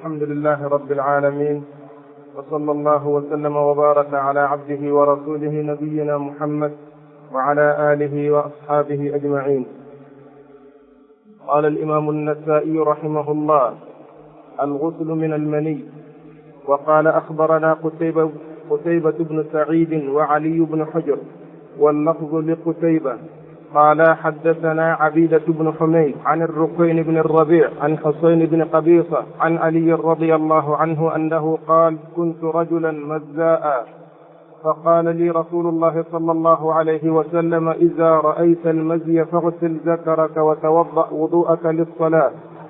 الحمد لله رب العالمين، وصلى الله وسلم وبارك على عبده ورسوله نبينا محمد وعلى آله وأصحابه أجمعين. قال الإمام النسائي رحمه الله: الغسل من المني. وقال: أخبرنا قتيبة بن سعيد وعلي بن حجر، واللفظ لقتيبة قال: حدثنا عبيدة بن حميد عن الرقين بن الربيع عن حسين بن قبيصة عن علي رضي الله عنه أنه قال: كنت رجلا مزاء، فقال لي رسول الله صلى الله عليه وسلم: إذا رأيت المزي فاغسل ذكرك وتوضأ وضوءك للصلاة،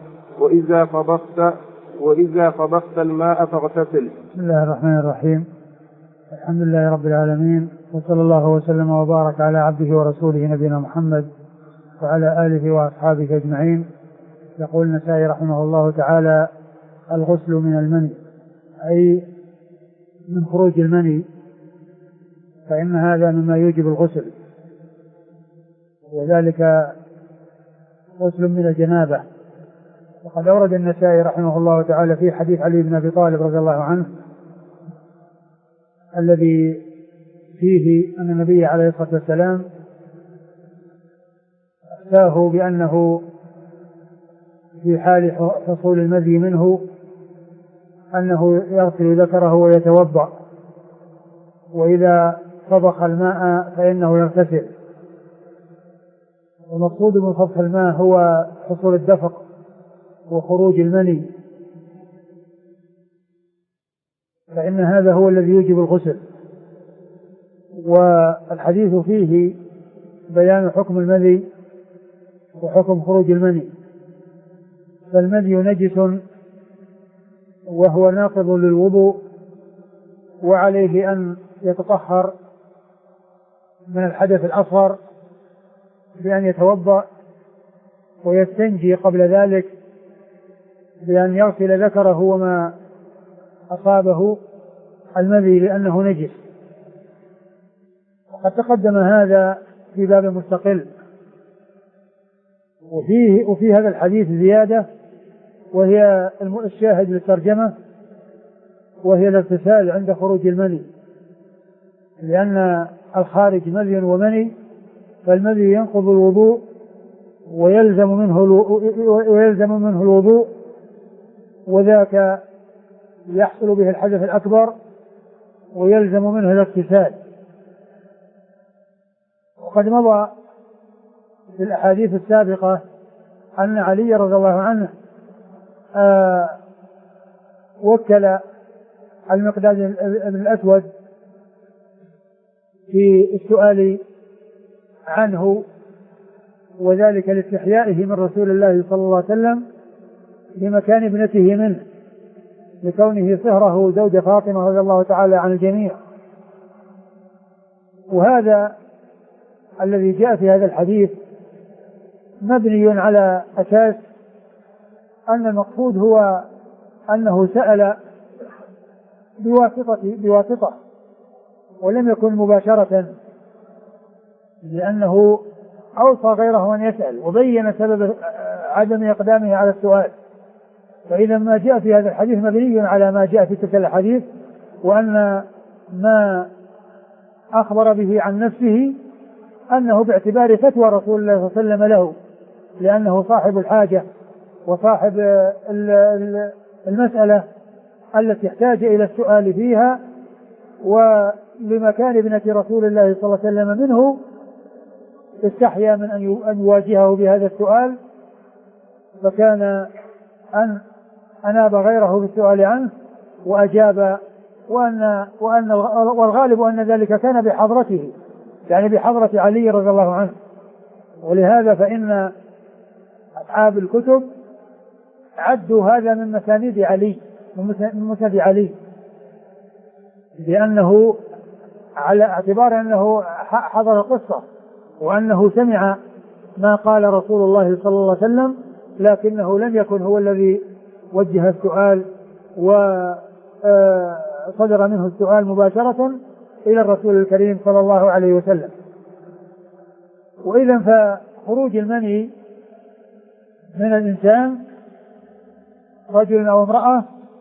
وإذا فضخت الماء فاغتسل. بسم الله الرحمن الرحيم. الحمد لله رب العالمين، وصلى الله وسلم وبارك على عبده ورسوله نبينا محمد وعلى آله وأصحابه أجمعين. يقول النسائي رحمه الله تعالى: الغسل من المني، أي من خروج المني، فإن هذا مما يوجب الغسل، وذلك غسل من الجنابة. وقد أورد النسائي رحمه الله تعالى في حديث علي بن أبي طالب رضي الله عنه الذي فيه أن النبي عليه الصلاة والسلام أفتاه بأنه في حال حصول المذي منه أنه يغسل ذكره ويتوضأ، وإذا طبخ الماء فإنه يغتسل. والمقصود من طبخ الماء هو حصول الدفق وخروج المني، فإن هذا هو الذي يوجب الغسل. والحديث فيه بيان حكم المذي وحكم خروج المني. فالمذي نجس وهو ناقض للوضوء، وعليه أن يتطهر من الحدث الأصغر بأن يتوضأ ويستنجي قبل ذلك بأن يغسل ذكره وما أصابه المذي لأنه نجس. وقد تقدم هذا في باب مستقل. وفي هذا الحديث زيادة، وهي الشاهد للترجمة، وهي الاغتسال عند خروج المني، لأن الخارج مذي ومني، فالمذي ينقض الوضوء ويلزم منه الوضوء، وذاك يحصل به الحدث الأكبر ويلزم منه الاغتسال. وقد مضى في الأحاديث السابقة أن علي رضي الله عنه وكل المقداد بن الأسود في السؤال عنه، وذلك لاستحيائه من رسول الله صلى الله عليه وسلم بمكان ابنته منه، لكونه صهره زوج فاطمة رضي الله تعالى عن الجميع. وهذا الذي جاء في هذا الحديث مبني على أساس أن المقصود هو أنه سأل بواسطة ولم يكن مباشرة، لأنه أوصى غيره أن يسأل وبين سبب عدم إقدامه على السؤال. فإذا ما جاء في هذا الحديث مبني على ما جاء في تلك الحديث، وأن ما أخبر به عن نفسه أنه باعتبار فتوى رسول الله صلى الله عليه وسلم له، لأنه صاحب الحاجة وصاحب المسألة التي احتاج إلى السؤال فيها، ولمكان ابنة رسول الله صلى الله عليه وسلم منه استحيا من أن يواجهه بهذا السؤال، فكان أن أناب غيره بالسؤال عنه وأجاب، والغالب أن ذلك كان بحضرته، يعني بحضرة علي رضي الله عنه. ولهذا فإن أصحاب الكتب عدوا هذا من مسانيد علي، من مسند علي، لأنه على اعتبار أنه حضر القصة وأنه سمع ما قال رسول الله صلى الله عليه وسلم، لكنه لم يكن هو الذي وجه السؤال وصدر منه السؤال مباشرة إلى الرسول الكريم صلى الله عليه وسلم. وإذا فخروج المني من الإنسان رجل أو امرأة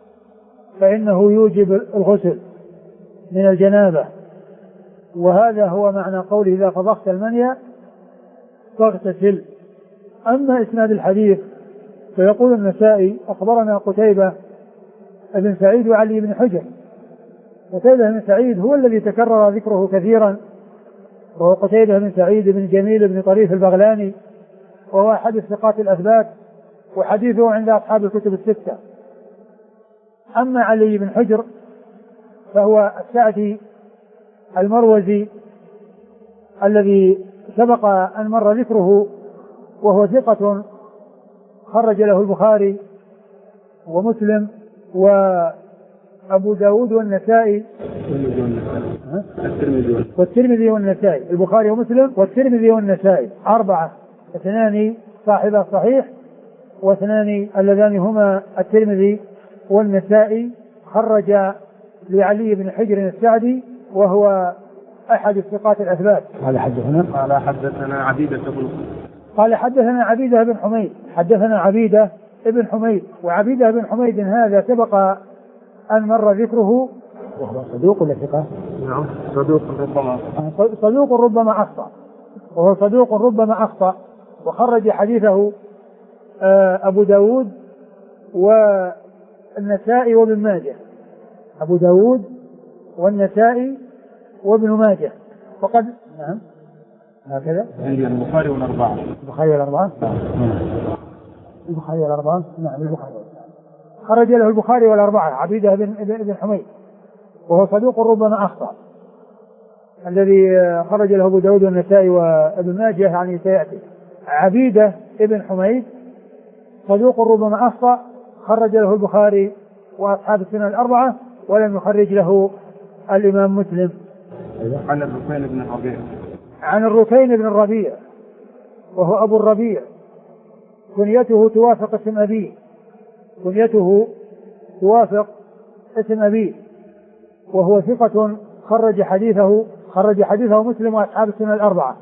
فإنه يوجب الغسل من الجنابة، وهذا هو معنى قوله إذا طبخت المني فاغتسل. أما إسناد الحديث فيقول النسائي أخبرنا قتيبة بن سعيد وعلي بن حجر. قتيبة بن سعيد هو الذي تكرر ذكره كثيرا، وهو قتيبة بن سعيد بن جميل بن طريف البغلاني، وهو أحد الثقات الأثبات، وحديثه عند أصحاب الكتب الستة. أما علي بن حجر فهو السعدي المروزي الذي سبق أن مر ذكره، وهو ثقة خرج له البخاري ومسلم وأبو داود والنسائي والترمذي والنسائي. البخاري ومسلم والترمذي والنسائي 4، 2 صاحب الصحيح و2 اللذان هما الترمذي والنسائي. خرج لعلي بن حجر السعدي وهو أحد الثقات الأثبات. قال حدثنا عبيدة بن حميد. حدثنا عبيدة بن حميد، وعبيدة بن حميد هذا سبق أن مر ذكره، وهو صدوق ولا ثقة؟ نعم صدوق ربما أخطأ، وهو صدوق ربما أخطأ، وخرج حديثه أبو داود والنسائي وابن ماجه. أبو داود والنسائي وابن ماجه وقد نعم هكذا عندي البخاري والأربعة. نعم البخاري خرج له البخاري والأربعة. عبيدة بن حميد وهو صدوق ربما أخطأ، الذي خرج له أبو داود والنسائي وابن ماجه يعني سيأتي. عبيدة بن حميد صدوق ربما أخطأ، خرج له البخاري وأصحاب السنن الأربعة، ولم يخرج له الإمام مسلم. عن الركين بن الربيع وهو أبو الربيع، كنيته توافق اسم أبيه، وهو ثقة خرج حديثه مسلم وأصحاب السنن الأربعة.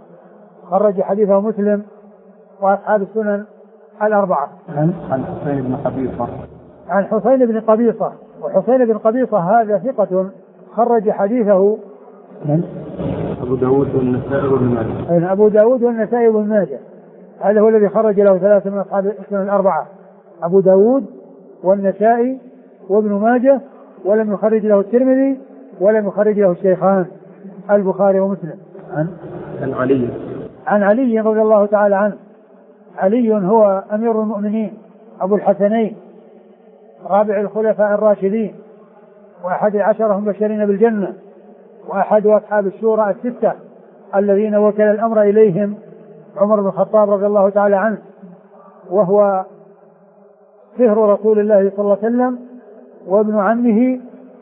عن حسين بن قبيصة. وحسين بن قبيصة هذا ثقة خرج حديثه أبو داود والنسائي وابن ماجه. هذا هو الذي خرج له 3 من أصحاب السنن الأربعة، أبو داود والنسائي وابن ماجه، ولم يخرج له الترمذي ولم يخرج له الشيخان البخاري ومسلم. عن علي رضي الله تعالى عنه. علي هو أمير المؤمنين أبو الحسنين، رابع الخلفاء الراشدين، وأحد 10 المبشرين بالجنة، وأحد أصحاب الشورى 6 الذين وكل الأمر إليهم عمر بن الخطاب رضي الله تعالى عنه، وهو صهر رسول الله صلى الله عليه وسلم وابن عمه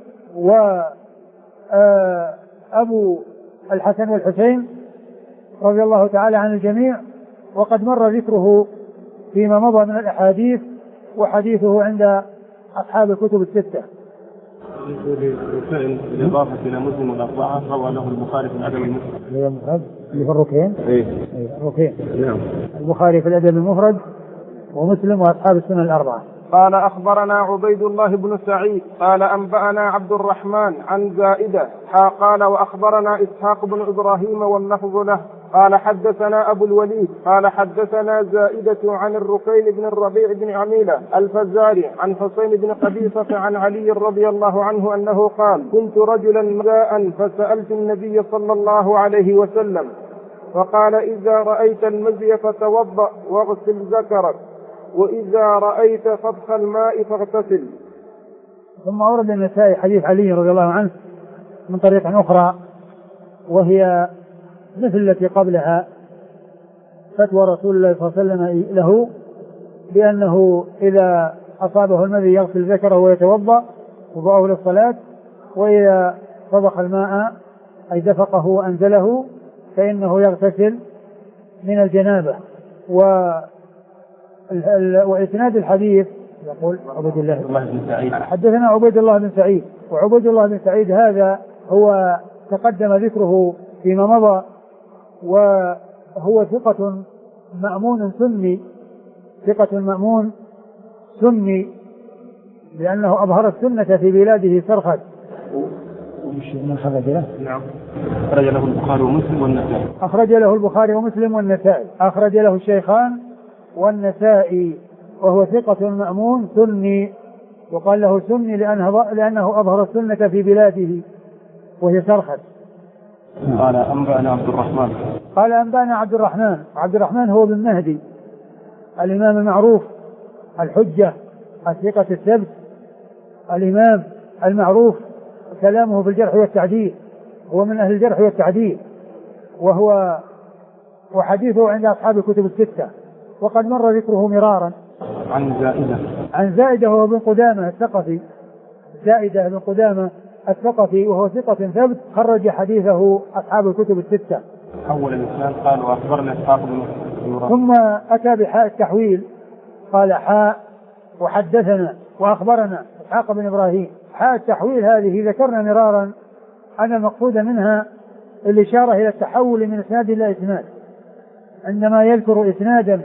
وأبو الحسن والحسين رضي الله تعالى عن الجميع. وقد مر ذكره فيما مضى من الأحاديث، وحديثه عند أصحاب الكتب الستة. بالإضافة إلى مسلم والأربعة روى له البخاري في الأدب المفرد. اللي في الركين؟ الركين. نعم. البخاري في الأدب المفرد ومسلم وأصحاب السنن الأربعة. قال أخبرنا عبيد الله بن سعيد قال أنبأنا عبد الرحمن عن زائدة قال وأخبرنا إسحاق بن إبراهيم واللفظ له قال حدثنا أبو الوليد قال حدثنا زائدة عن الركين بن الربيع بن عميلة الفزاري عن حسين بن قبيصة عن علي رضي الله عنه أنه قال كنت رجلا ماء فسألت النبي صلى الله عليه وسلم فقال إذا رأيت المزي فتوضأ واغسل ذكرك وإذا رأيت فضخ الماء فاغتسل. ثم أورد النسائي حديث علي رضي الله عنه من طريق أخرى، وهي مثل التي قبلها، فتوى رسول الله صلى الله عليه وسلم له بأنه إذا أصابه المذي يغسل ذكره ويتوضأ وضوءه للصلاة، وإذا طبخ الماء أي دفقه وأنزله فإنه يغتسل من الجنابة. وإسناد الحديث يقول عبيد الله بن سعيد حدثنا عبيد الله بن سعيد. وعبيد الله بن سعيد هذا هو تقدم ذكره فيما مضى، وهو ثقة مأمون سني لأنه أظهر السنة في بلاده سرخد. من خرج له؟ نعم. أخرج له البخاري ومسلم والنسائي. أخرج له البخاري ومسلم والنسائي. أخرج له الشيخان والنسائي، وهو ثقة مأمون سني، وقال له سني لأنه أظهر السنة في بلاده وهي سرخد. قال أنبأنا عبد الرحمن. قال أنبأنا عبد الرحمن هو بن مهدي الإمام المعروف الحجة الثقة الثبت، الإمام المعروف كلامه في الجرح والتعديل، هو من أهل الجرح والتعديل، وحديثه عند أصحاب الكتب الستة، وقد مر ذكره مرارا. عن زائدة وهو بن قدامة الثقفي، زائدة بن قدامة الثقفي وهو ثقة ثبت، خرج حديثه أصحاب الكتب الستة. أول الإسلام قال وأخبرنا إسحاق بن إبراهيم، ثم أتى بحاء التحويل، قال حاء وحدثنا وأخبرنا إسحاق بن إبراهيم. حاء التحويل هذه ذكرنا مرارا أن المقصود منها الإشارة إلى التحول من إسناد إلى إسناد، عندما يذكر إسنادا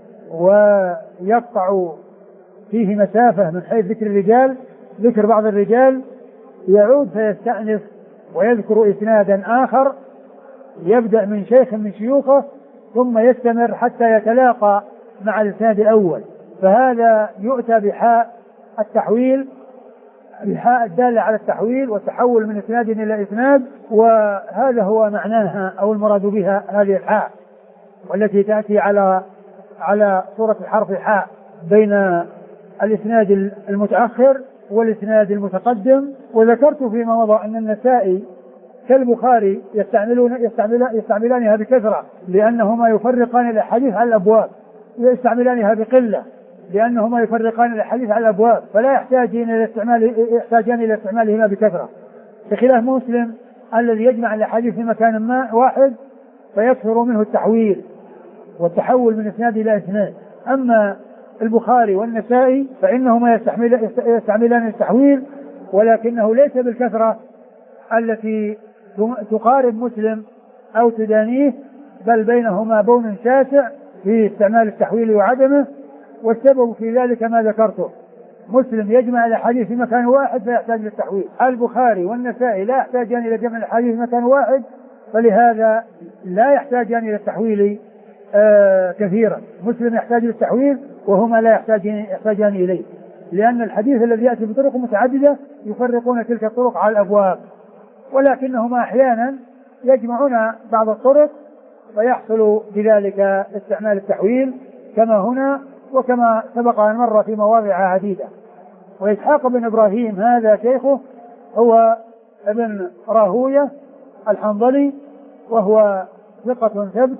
ويقطع فيه مسافة من حيث ذكر الرجال، ذكر بعض الرجال، يعود فيستأنف ويذكر إسنادا آخر يبدأ من شيخ من شيوخه ثم يستمر حتى يتلاقى مع الإسناد الأول، فهذا يؤتى بحاء التحويل، الحاء الدالة على التحويل والتحول من إسناد إلى إسناد، وهذا هو معناها أو المراد بها هذه الحاء، والتي تأتي على صورة الحرف حاء بين الإسناد المتأخر والإسناد المتقدم. وذكرت فيما مضى أن النسائي كالبخاري يستعملانها بكثرة لأنهما يفرقان الأحاديث على الأبواب، يستعملانها بقلة لأنهما يفرقان الأحاديث على الأبواب، فلا يحتاجان إلى استعمالهما بكثرة، بخلاف مسلم الذي يجمع الأحاديث في مكان واحد فيكثر منه التحويل والتحول من إسناد إلى إسناد. أما البخاري والنسائي فإنهما يستعملان التحويل، ولكنه ليس بالكثرة التي تقارب مسلم أو تدانيه، بل بينهما بون شاسع في استعمال التحويل وعدمه، والسبب في ذلك ما ذكرته، مسلم يجمع الأحاديث في مكان واحد فيحتاج للتحويل، البخاري والنسائي لا يحتاجان إلى جمع الأحاديث في مكان واحد، فلهذا لا يحتاجان إلى التحويل كثيرا. مسلم يحتاج للتحويل وهما لا يحتاجان إليه، لأن الحديث الذي يأتي بطرق متعددة يفرقون تلك الطرق على الأبواب، ولكنهما أحيانا يجمعون بعض الطرق فيحصل بذلك استعمال التحويل كما هنا وكما سبق أن مر في مواضع عديدة. وإسحاق بن إبراهيم هذا شيخه هو ابن راهوية الحنظلي، وهو ثقة ثبت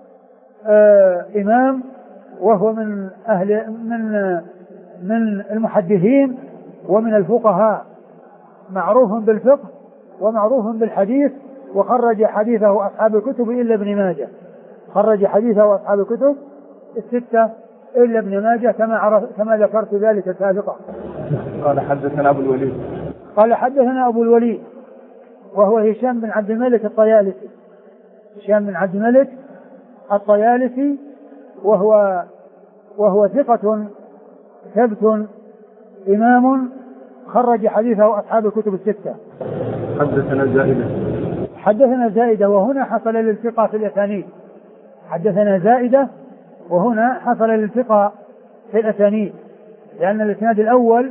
إمام، وهو من المحدثين ومن الفقهاء، معروف بالفقه ومعروف بالحديث، وخرج حديثه أصحاب الكتب إلا ابن ماجه، خرج حديثه أصحاب الكتب الستة إلا ابن ماجه كما ذكرت ذلك سابقا. قال حدثنا أبو الوليد وهو هشام بن عبد الملك الطيالسي، هشام بن عبد الملك الطيالسي، وهو ثقة ثبت إمام، خرج حديثه أصحاب الكتب الستة. حدثنا زائدة وهنا حصل للثقة في الأسانيد، حدثنا زائدة وهنا حصل للثقة في الأسانيد، لأن الإسناد الأول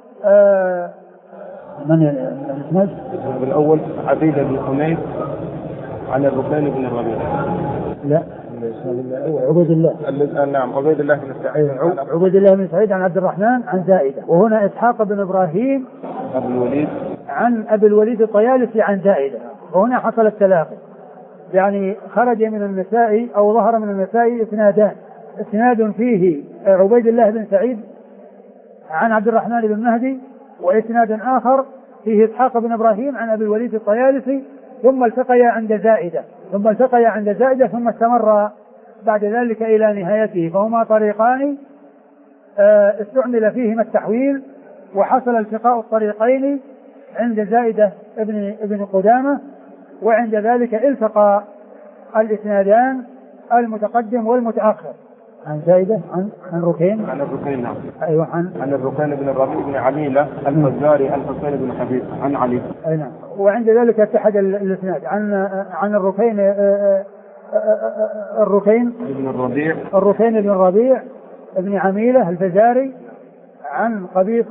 من الإسناد الأول عبيد بن حميد عن الركان بن الربيع، لا عبيد الله، نعم عبيد الله بن سعيد، عبيد الله بن سعيد عن عبد الرحمن عن زائدة. وهنا إسحاق بن إبراهيم عن أبي الوليد الطيالسي عن زائدة، وهنا حصل التلاقي، يعني خرج من النسائي أو ظهر من النسائي اثنادان، اسناد فيه عبيد الله بن سعيد عن عبد الرحمن بن مهدي، واسناد آخر فيه إسحاق بن إبراهيم عن أبي الوليد الطيالسي، ثم التقيا عند زائدة ثم استمر بعد ذلك إلى نهايته، فهما طريقان استعمل فيهما التحويل، وحصل التقاء الطريقين عند زائدة ابن قدامة، وعند ذلك التقى الإسنادان المتقدم والمتأخر، عن زايدة عن ركين. عن الركين نعم. أيوة عن الركين بن الربيع بن عميلة الفزاري الحسين بن حبيب عن علي. أي نعم. وعند ذلك اتحد الاسناد عن الركين الركين بن الربيع بن عميلة الفزاري عن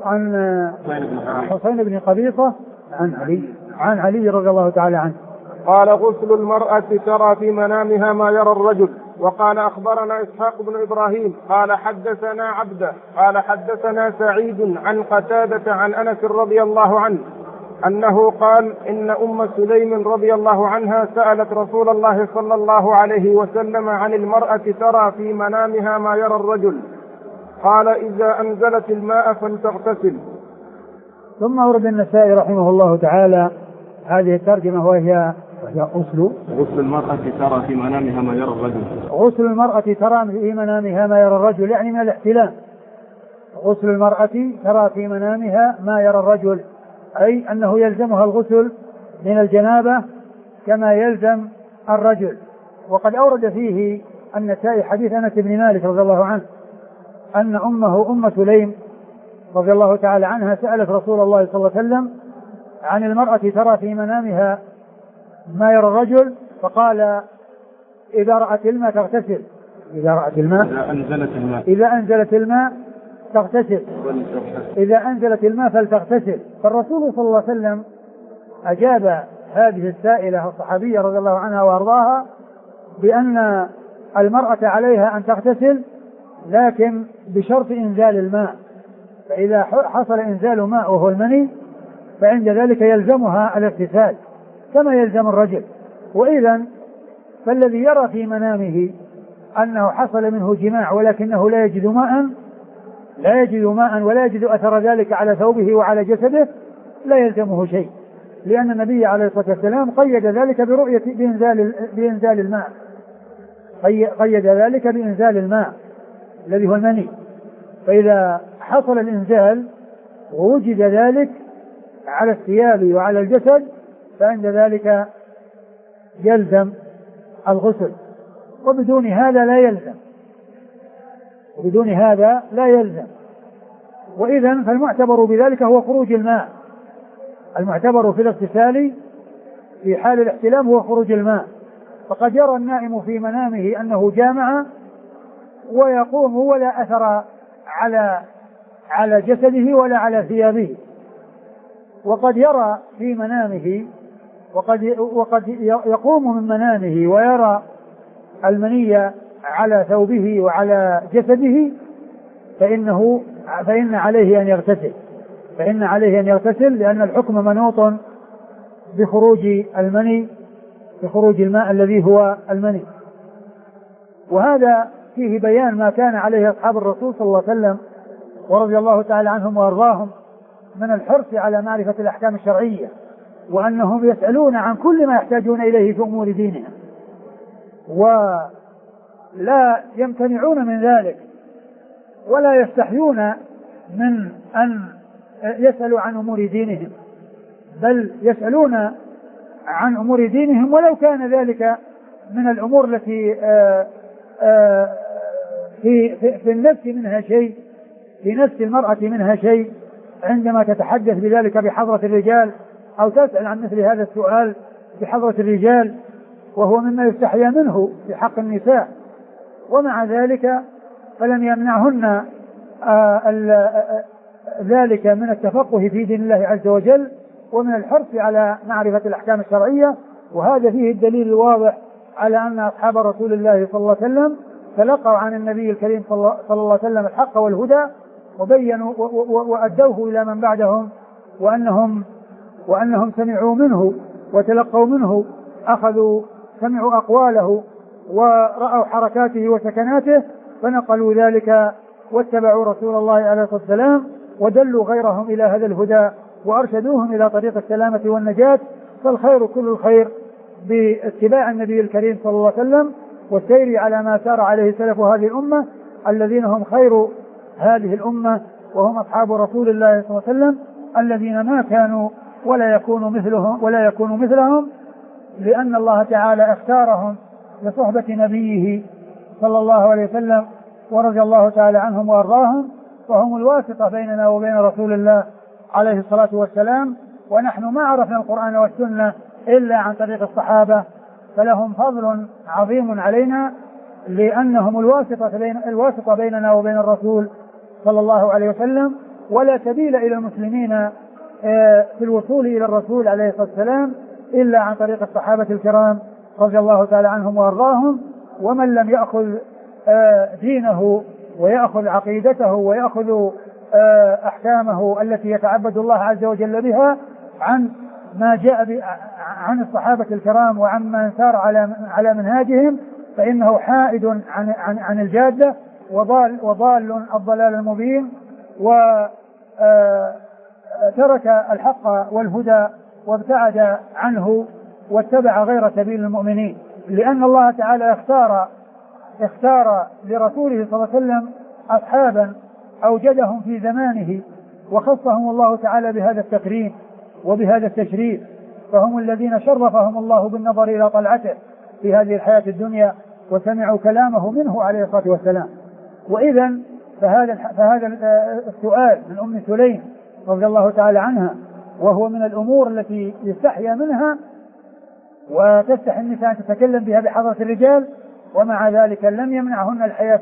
حسين بن قبيصة عن علي رضي الله تعالى عنه. قال غسل المرأة ترى في منامها ما يرى الرجل. وقال أخبرنا إسحاق بن إبراهيم قال حدثنا عبده قال حدثنا سعيد عن قتادة عن أنس رضي الله عنه أنه قال إن أم سليم رضي الله عنها سألت رسول الله صلى الله عليه وسلم عن المرأة ترى في منامها ما يرى الرجل قال إذا أنزلت الماء فلتغتسل. ثم أورد النسائي رحمه الله تعالى هذه الترجمة وهي غسل المرأة ترى في منامها ما يرى الرجل. غسل المرأة ترى في منامها ما يرى الرجل يعني من الاحتلام. غسل المرأة ترى في منامها ما يرى الرجل أي أنه يلزمها الغسل من الجنابة كما يلزم الرجل. وقد أورد فيه النسائي حديث أنس بن مالك رضي الله عنه أن أم سليم رضي الله تعالى عنها سألت رسول الله صلى الله عليه وسلم عن المرأة ترى في منامها ما يرى الرجل فقال إذا رأت الماء تغتسل. إذا أنزلت الماء تغتسل. إذا أنزلت الماء فلتغتسل. فالرسول صلى الله عليه وسلم أجاب هذه السائلة الصحابية رضي الله عنها وأرضاها بأن المرأة عليها أن تغتسل لكن بشرط إنزال الماء. فإذا حصل إنزال ماء وهو المني فعند ذلك يلزمها الاغتسال كما يلزم الرجل. وإذا فالذي يرى في منامه أنه حصل منه جماع ولكنه لا يجد ماء ولا يجد أثر ذلك على ثوبه وعلى جسده لا يلزمه شيء لأن النبي عليه الصلاة والسلام قيد ذلك بإنزال الماء. قيد ذلك بإنزال الماء الذي هو المني. فإذا حصل الإنزال ووجد ذلك على الثياب وعلى الجسد فعند ذلك يلزم الغسل وبدون هذا لا يلزم. وإذن فالمعتبر بذلك هو خروج الماء. المعتبر في الاغتسال في حال الاحتلام هو خروج الماء. فقد يرى النائم في منامه أنه جامع ويقوم ولا أثر على جسده ولا على ثيابه. وقد يرى في منامه وقد يقوم من منامه ويرى المني على ثوبه وعلى جسده فإن عليه أن يغتسل لأن الحكم منوط بخروج المني بخروج الماء الذي هو المني. وهذا فيه بيان ما كان عليه أصحاب الرسول صلى الله عليه وسلم ورضي الله تعالى عنهم وأرضاهم من الحرص على معرفة الأحكام الشرعية وأنهم يسألون عن كل ما يحتاجون إليه في أمور دينهم ولا يمتنعون من ذلك ولا يستحيون من أن يسألوا عن أمور دينهم بل يسألون عن أمور دينهم ولو كان ذلك من الأمور التي في النفس منها شيء في نفس المرأة منها شيء عندما تتحدث بذلك بحضرة الرجال أو تسأل عن مثل هذا السؤال بحضرة الرجال وهو مما يستحيا منه في حق النساء. ومع ذلك فلم يمنعهن ذلك من التفقه في دين الله عز وجل ومن الحرص على معرفة الأحكام الشرعية. وهذا فيه الدليل الواضح على أن أصحاب رسول الله صلى الله عليه وسلم تلقوا عن النبي الكريم صلى الله عليه وسلم الحق والهدى وبينوا وأدوه إلى من بعدهم وأنهم سمعوا منه وتلقوا منه سمعوا أقواله ورأوا حركاته وسكناته فنقلوا ذلك واتبعوا رسول الله عليه الصلاة والسلام ودلوا غيرهم إلى هذا الهدى وأرشدوهم إلى طريق السلامة والنجاة. فالخير كل الخير باتباع النبي الكريم صلى الله عليه وسلم والسير على ما سار عليه سلف هذه الأمة الذين هم خير هذه الأمة وهم أصحاب رسول الله صلى الله عليه وسلم الذين ما كانوا ولا يكونوا مثلهم لأن الله تعالى اختارهم لصحبة نبيه صلى الله عليه وسلم ورضي الله تعالى عنهم وأرضاهم، وهم الواسطة بيننا وبين رسول الله عليه الصلاة والسلام. ونحن ما عرفنا القرآن والسنة إلا عن طريق الصحابة، فلهم فضل عظيم علينا لأنهم الواسطة بيننا وبين الرسول صلى الله عليه وسلم. ولا سبيل إلى المسلمين في الوصول إلى الرسول عليه الصلاة والسلام إلا عن طريق الصحابة الكرام رضي الله تعالى عنهم وأرضاهم. ومن لم يأخذ دينه ويأخذ عقيدته ويأخذ أحكامه التي يتعبد الله عز وجل بها عن ما جاء عن الصحابة الكرام وعن من سار على منهاجهم، فإنه حائد عن الجادة وضال الضلال المبين، وترك الحق والهدى وابتعد عنه واتبع غير سبيل المؤمنين. لأن الله تعالى اختار لرسوله صلى الله عليه وسلم أصحابا أوجدهم في زمانه وخصهم الله تعالى بهذا التكريم وبهذا التشريف، فهم الذين شرفهم الله بالنظر إلى طلعته في هذه الحياة الدنيا وسمعوا كلامه منه عليه الصلاة والسلام. وإذا فهذا السؤال من أم سليم رضي الله تعالى عنها، وهو من الأمور التي يستحيا منها وتستحي النساء أن تتكلم بها بحضرة الرجال، ومع ذلك لم يمنعهن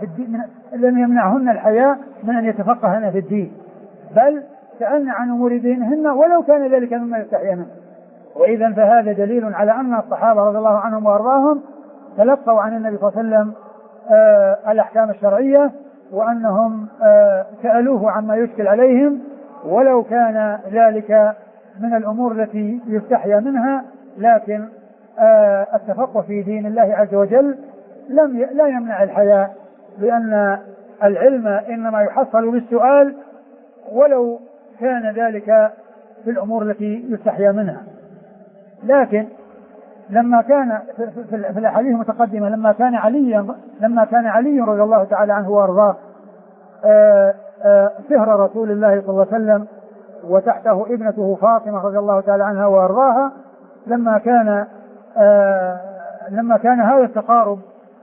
الحياء من أن يتفقهن في الدين، بل سألن عن أمور دينهن ولو كان ذلك مما يستحيا منه. وإذا فهذا دليل على أن الصحابة رضي الله عنهم وأرضاهم تلقوا عن النبي صلى الله عليه وسلم الأحكام الشرعية، وأنهم سألوه عما يشكل عليهم، ولو كان ذلك من الأمور التي يستحيا منها. لكن التفقه في دين الله عز وجل لا يمنع الحياء، لأن العلم إنما يحصل بالسؤال ولو كان ذلك في الأمور التي يستحيا منها. لكن لما كان في الأحاديث المتقدمة لما كان علي رضي الله تعالى عنه وأرضاه سهر رسول الله صلى الله عليه وسلم وتحته ابنته فاطمة رضي الله تعالى عنها وأرضاها، لما كان هذا التقارب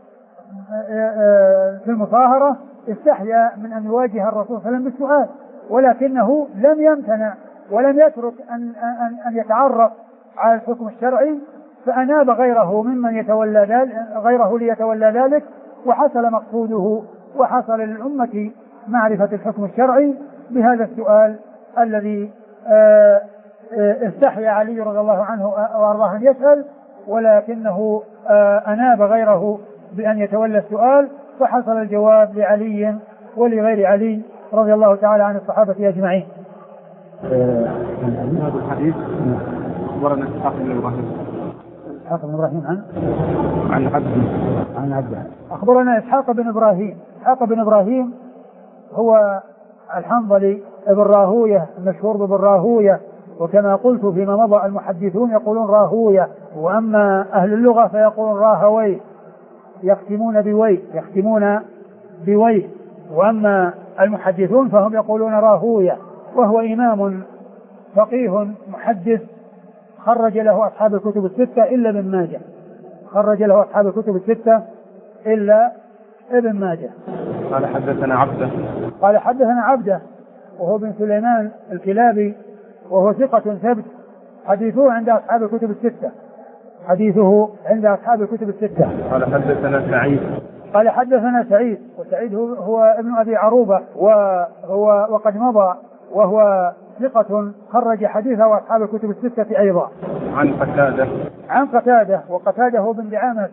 في المصاهرة استحيا من أن يواجه الرسول صلى الله عليه وسلم بالسؤال، ولكنه لم يمتنع ولم يترك أن يتعرف على الحكم الشرعي، فأناب غيره ليتولى ذلك، وحصل مقصوده وحصل للأمة معرفة الحكم الشرعي بهذا السؤال الذي استحيا علي رضي الله عنه وأرضاه أن يسأل، ولكنه أناب غيره بأن يتولى السؤال، فحصل الجواب لعلي ولغير علي رضي الله تعالى عن الصحابة أجمعين. هذا الحديث أخبرنا إسحاق بن إبراهيم عن عبده. أخبرنا إسحاق بن إبراهيم هو الحنظلي ابن راهوية المشهور بابن راهوية، وكما قلت فيما مضى المحدثون يقولون راهوية، وأما أهل اللغة فيقولون راهوي، يختمون بوي، وأما المحدثون فهم يقولون راهوية. وهو إمام فقيه محدث خرج له أصحاب الكتب الستة إلا ابن ماجه. قال حدثنا عبده وهو بن سليمان الكلابي، وهو ثقة ثبت، حديثه عند أصحاب الكتب الستة. قال حدثنا سعيد، وسعيد هو ابن أبي عروبة، وقد مضى، وهو ثقة خرج حديثه أصحاب الكتب الستة أيضا. عن قتادة، وقتادة هو بن دعامة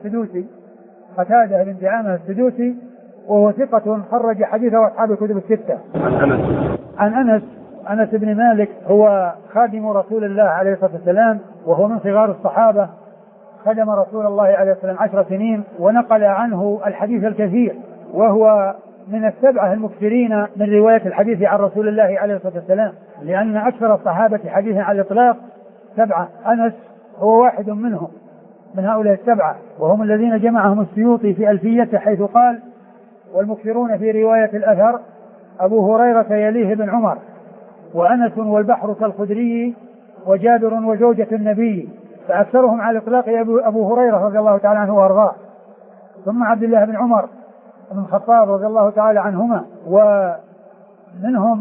السدوسي، وهو ثقة خرج حديثه أصحاب الكتب الستة. عن أنس بن مالك، هو خادم رسول الله عليه الصلاة والسلام، وهو من صغار الصحابة، خدم رسول الله عليه الصلاة والسلام 10 سنين، ونقل عنه الحديث الكثير، وهو من السبعة المكثرين من رواية الحديث عن رسول الله عليه الصلاة والسلام، لأن أكثر الصحابة حديثا على الإطلاق 7، أنس هو واحد منهم، من هؤلاء السبعة، وهم الذين جمعهم السيوطي في ألفيته حيث قال: والمكثرون في رواية الأثر أبو هريرة يليه بن عمر، وأنس والبحر كالخدري، وجابر وزوجة النبي، فأكثرهم على الإطلاق أبو هريرة رضي الله تعالى عنه وأرضاه، ثم عبد الله بن عمر، بن الخطاب رضي الله تعالى عنهما، ومنهم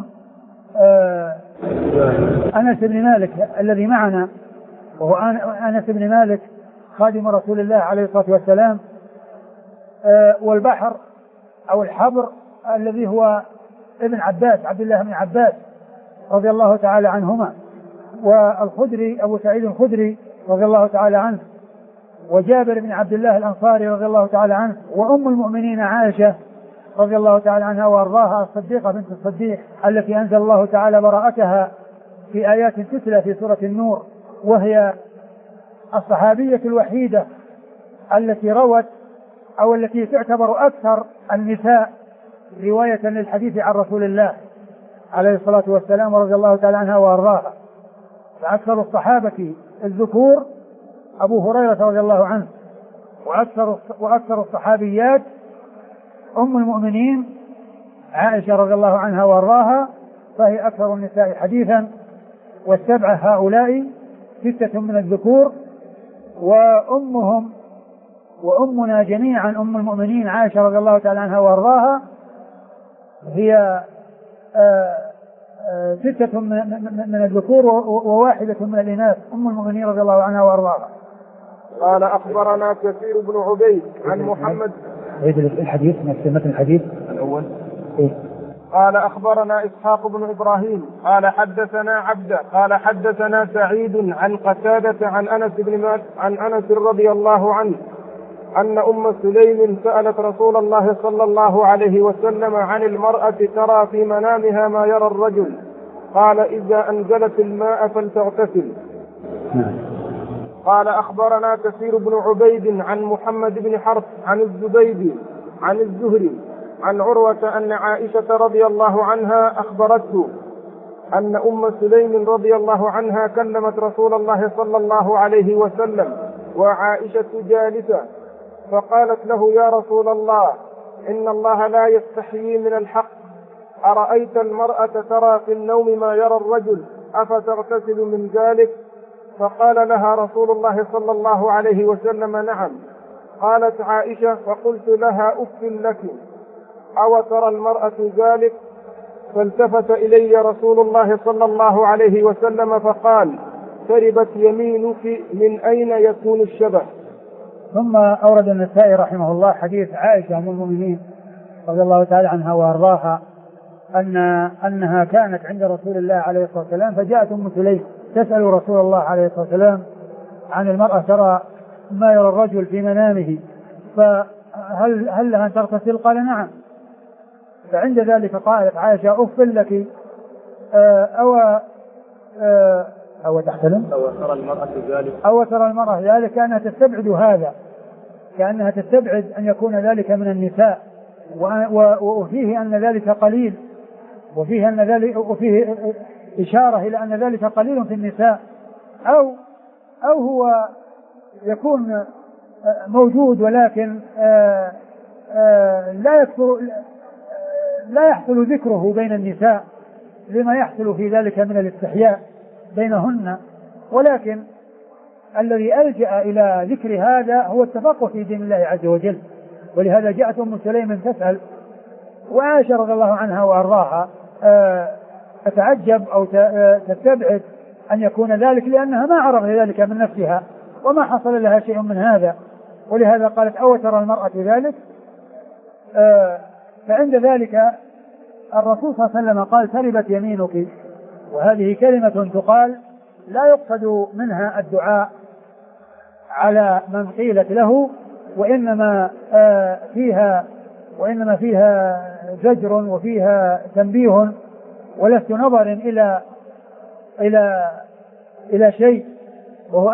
أنس بن مالك الذي معنا، وهو أنس بن مالك خادم رسول الله عليه الصلاة والسلام، والبحر أو الحبر الذي هو ابن عباس عبد الله بن عباس رضي الله تعالى عنهما، والخدري أبو سعيد الخدري رضي الله تعالى عنه، وجابر بن عبد الله الأنصاري رضي الله تعالى عنه، وأم المؤمنين عائشة رضي الله تعالى عنها وأرضاها الصديقة بنت الصديق التي أنزل الله تعالى براءتها في آيات تتلى في سورة النور، وهي الصحابية الوحيدة التي روت أو التي تعتبر أكثر النساء رواية للحديث عن رسول الله عليه الصلاة والسلام رضي الله تعالى عنها وأرضاها. فأكثر الصحابة الذكور أبو هريرة رضي الله عنه، وأكثر الصحابيات أم المؤمنين عائشة رضي الله عنها وأرضاها، فهي أكثر النساء حديثا. والسبعة هؤلاء 6 من الذكور، وأمنا جميعا أم المؤمنين عائشة رضي الله تعالى عنها وأرضاها هي 6 من الذكور وواحدة من الإناث أم المؤمنين رضي الله عنها وأرضاها. قال أخبرنا كثير بن عبيد عن محمد الحديث نفس متن الحديث الأول. قال أخبرنا إسحاق بن إبراهيم قال حدثنا عبدة قال حدثنا سعيد عن قتادة عن أنس رضي الله عنه أن أم سليم سألت رسول الله صلى الله عليه وسلم عن المرأة ترى في منامها ما يرى الرجل، قال إذا أنزلت الماء فلتغتسل. قال أخبرنا كثير بن عبيد عن محمد بن حرب عن الزبيدي عن الزهري عن عروة أن عائشة رضي الله عنها أخبرته أن أم سليم رضي الله عنها كلمت رسول الله صلى الله عليه وسلم وعائشة جالسة، فقالت له: يا رسول الله، إن الله لا يستحيي من الحق، أرأيت المرأة ترى في النوم ما يرى الرجل أفتغتسل من ذلك؟ فقال لها رسول الله صلى الله عليه وسلم: نعم. قالت عائشة: فقلت لها: أف لك، أو ترى المرأة ذلك؟ فالتفت إلي رسول الله صلى الله عليه وسلم فقال: تربت يمينك، من أين يكون الشبه؟ ثم أورد النسائي رحمه الله حديث عائشة أم المؤمنين رضي الله تعالى عنها وأرضاها أنها كانت عند رسول الله عليه الصلاة والسلام، فجاءت أم سليم تسأل رسول الله عليه الصلاة والسلام عن المرأة ترى ما يرى الرجل في منامه، فهل لها أن تغتسل؟ قال: نعم. فعند ذلك قالت عائشة: أف لك، أو تحتلم، أو ترى المرأة ذلك، كأنها تستبعد هذا، كأنها تستبعد أن يكون ذلك من النساء، وفيه أن ذلك قليل، وفيه إشارة إلى أن ذلك قليل في النساء، أو هو يكون موجود ولكن لا يحصل ذكره بين النساء لما يحصل في ذلك من الاستحياء بينهن، ولكن الذي ألجأ إلى ذكر هذا هو التفقه في دين الله عز وجل. ولهذا جاءت أم سليم تسأل، وعائشة رضي الله عنها وأرضاها تتعجب أو تستبعد أن يكون ذلك، لأنها ما عرف ذلك من نفسها وما حصل لها شيء من هذا، ولهذا قالت: أو ترى المرأة ذلك؟ فعند ذلك الرسول صلى الله عليه وسلم قال: تربت يمينك، وهذه كلمة تقال لا يقصد منها الدعاء على من قيلت له، وإنما فيها زجر وفيها تنبيه، ولست نظر إلى شيء، وهو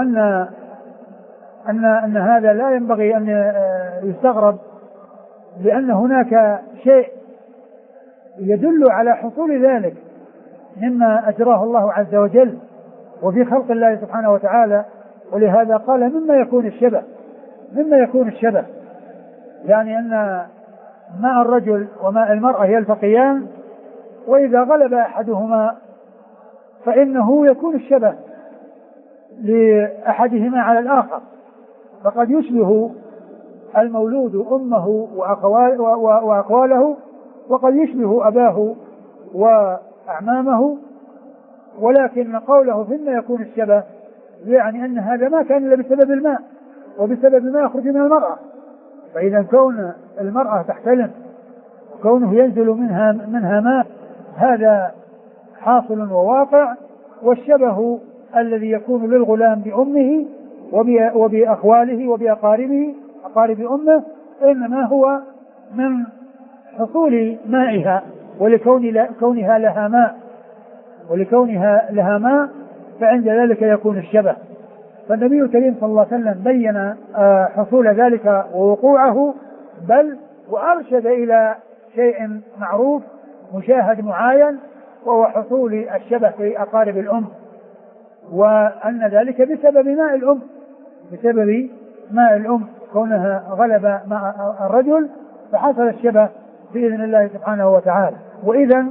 أن هذا لا ينبغي أن يستغرب، لأن هناك شيء يدل على حصول ذلك مما أجراه الله عز وجل وفي خلق الله سبحانه وتعالى. ولهذا قال: مما يكون الشبه، يعني أن ماء الرجل وماء المرأة يلتقيان، وإذا غلب أحدهما فإنه يكون الشبه لأحدهما على الآخر، فقد يشبه المولود أمه وأقواله، وقد يشبه أباه وأعمامه، ولكن قوله فيما يكون الشبه يعني أن هذا ما كان إلا بسبب الماء، وبسبب ما يخرج من المرأة. فإذا كون المرأة تحتلم وكونه ينزل منها ماء هذا حاصل وواقع، والشبه الذي يكون للغلام بأمه وبأخواله وبأقاربه أقارب أمه إنما هو من حصول مائها ولكونها لها ماء فعند ذلك يكون الشبه. فالنبي الكريم صلى الله عليه وسلم بين حصول ذلك ووقوعه، بل وأرشد إلى شيء معروف مشاهد معاين، وهو حصول الشبه في أقارب الأم، وأن ذلك بسبب ماء الأم كونها غلب مع الرجل فحصل الشبه بإذن الله سبحانه وتعالى. وإذا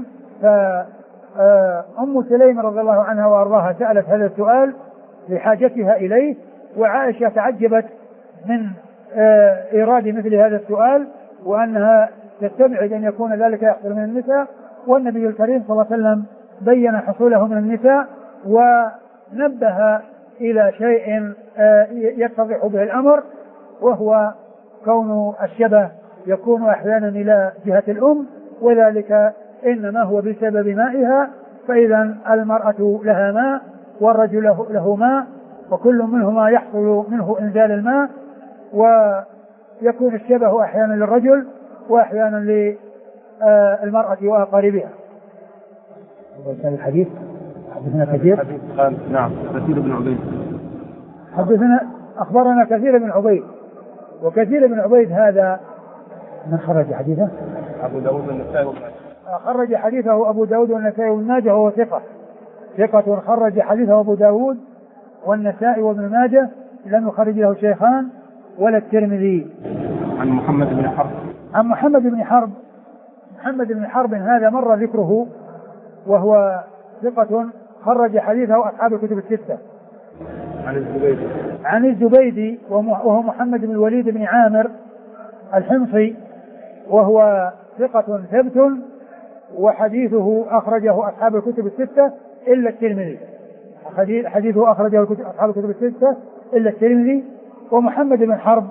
أم سليم رضي الله عنها وأرضاها سألت هذا السؤال لحاجتها إليه، وعائشة تعجبت من إيراد مثل هذا السؤال، وأنها تستبعد أن يكون ذلك يحصل من النساء، والنبي الكريم صلى الله عليه وسلم بين حصوله من النساء ونبه إلى شيء يتضح به الأمر، وهو كون الشبه يكون أحيانا إلى جهة الأم، وذلك إنما هو بسبب مائها. فإذا المرأة لها ماء والرجل له ماء، وكل منهما يحصل منه إنزال الماء، ويكون الشبه أحيانا للرجل وأحيانا للمرأة وأقاربها. الحديث حدثنا كثير. نعم كثير بن عبيد. أخبرنا كثير بن عبيد، وكثير بن عبيد هذا من خرج حديثه؟ أبو داود والنسائي وابن ماجه. خرج حديثه أبو داود والنسائي وابن ماجه، وهو ثقة خرج حديثه أبو داود والنسائي وابن ماجه، لم يخرج له شيخان ولا الترمذي. عن محمد بن حرب هذا مر ذكره، وهو ثقة خرج حديثه أصحاب الكتب الستة. عن الزبيدي وهو محمد بن الوليد بن عامر الحمصي، وهو ثقة ثبت، وحديثه أخرجه أصحاب الكتب الستة إلا الترمذي. حديثه أخرجه أصحاب الكتب الستة إلا الترمذي. ومحمد بن حرب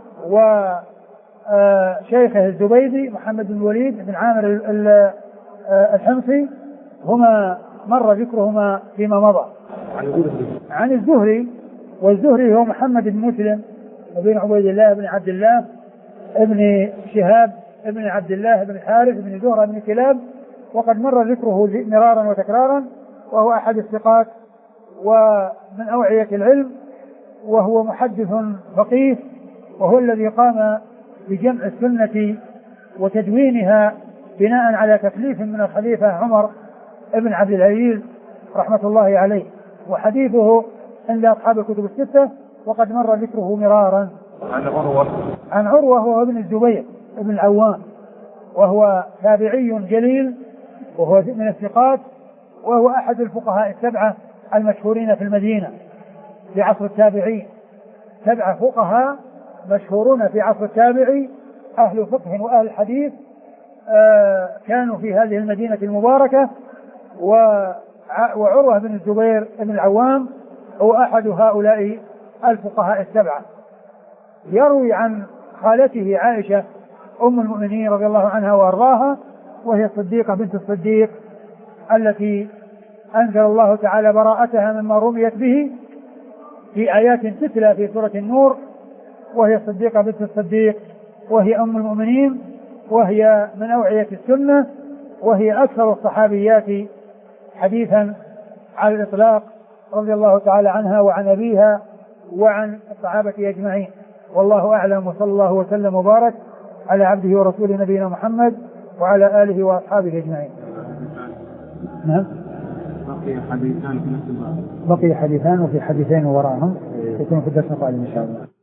وشيخه الزبيدي محمد بن الوليد بن عامر الحمصي هما مر ذكرهما فيما مضى. عن الزهري، والزهري هو محمد بن مسلم بن عبيد الله بن عبد الله ابن شهاب ابن عبد الله بن الحارث بن زهرة بن كلاب، وقد مر ذكره مرارا وتكرارا، وهو أحد الثقات ومن أوعية العلم، وهو محدث فقيه، وهو الذي قام بجمع السنة وتدوينها بناء على تكليف من الخليفة عمر ابن عبد العزيز رحمة الله عليه. وحديثه عند أصحاب الكتب الستة، وقد مر ذكره مرارا. عن عروة وهو ابن الزبير ابن العوام، وهو تابعي جليل، وهو من الثقات، وهو أحد الفقهاء السبعة المشهورين في المدينة في عصر التابعين. 7 فقهاء مشهورون في عصر التابعي، أهل فقه وأهل حديث، كانوا في هذه المدينة المباركة. وعروة بن الزبير بن العوام هو أحد هؤلاء الفقهاء السبعة. يروي عن خالته عائشة أم المؤمنين رضي الله عنها وأرضاها، وهي الصديقة بنت الصديق التي أنزل الله تعالى براءتها مما رميت به في آيات تتلى في سورة النور، وهي الصديقة بنت الصديق، وهي أم المؤمنين، وهي من أوعية السنة، وهي أكثر الصحابيات حديثا على الإطلاق رضي الله تعالى عنها وعن أبيها وعن الصحابة أجمعين. والله أعلم، وصلى الله وسلم وبارك على عبده ورسوله نبينا محمد وعلى آله وأصحابه أجمعين. نعم. بقي حديثان وفي حديثين وراءهم يكون في الدرس القادم إن شاء الله.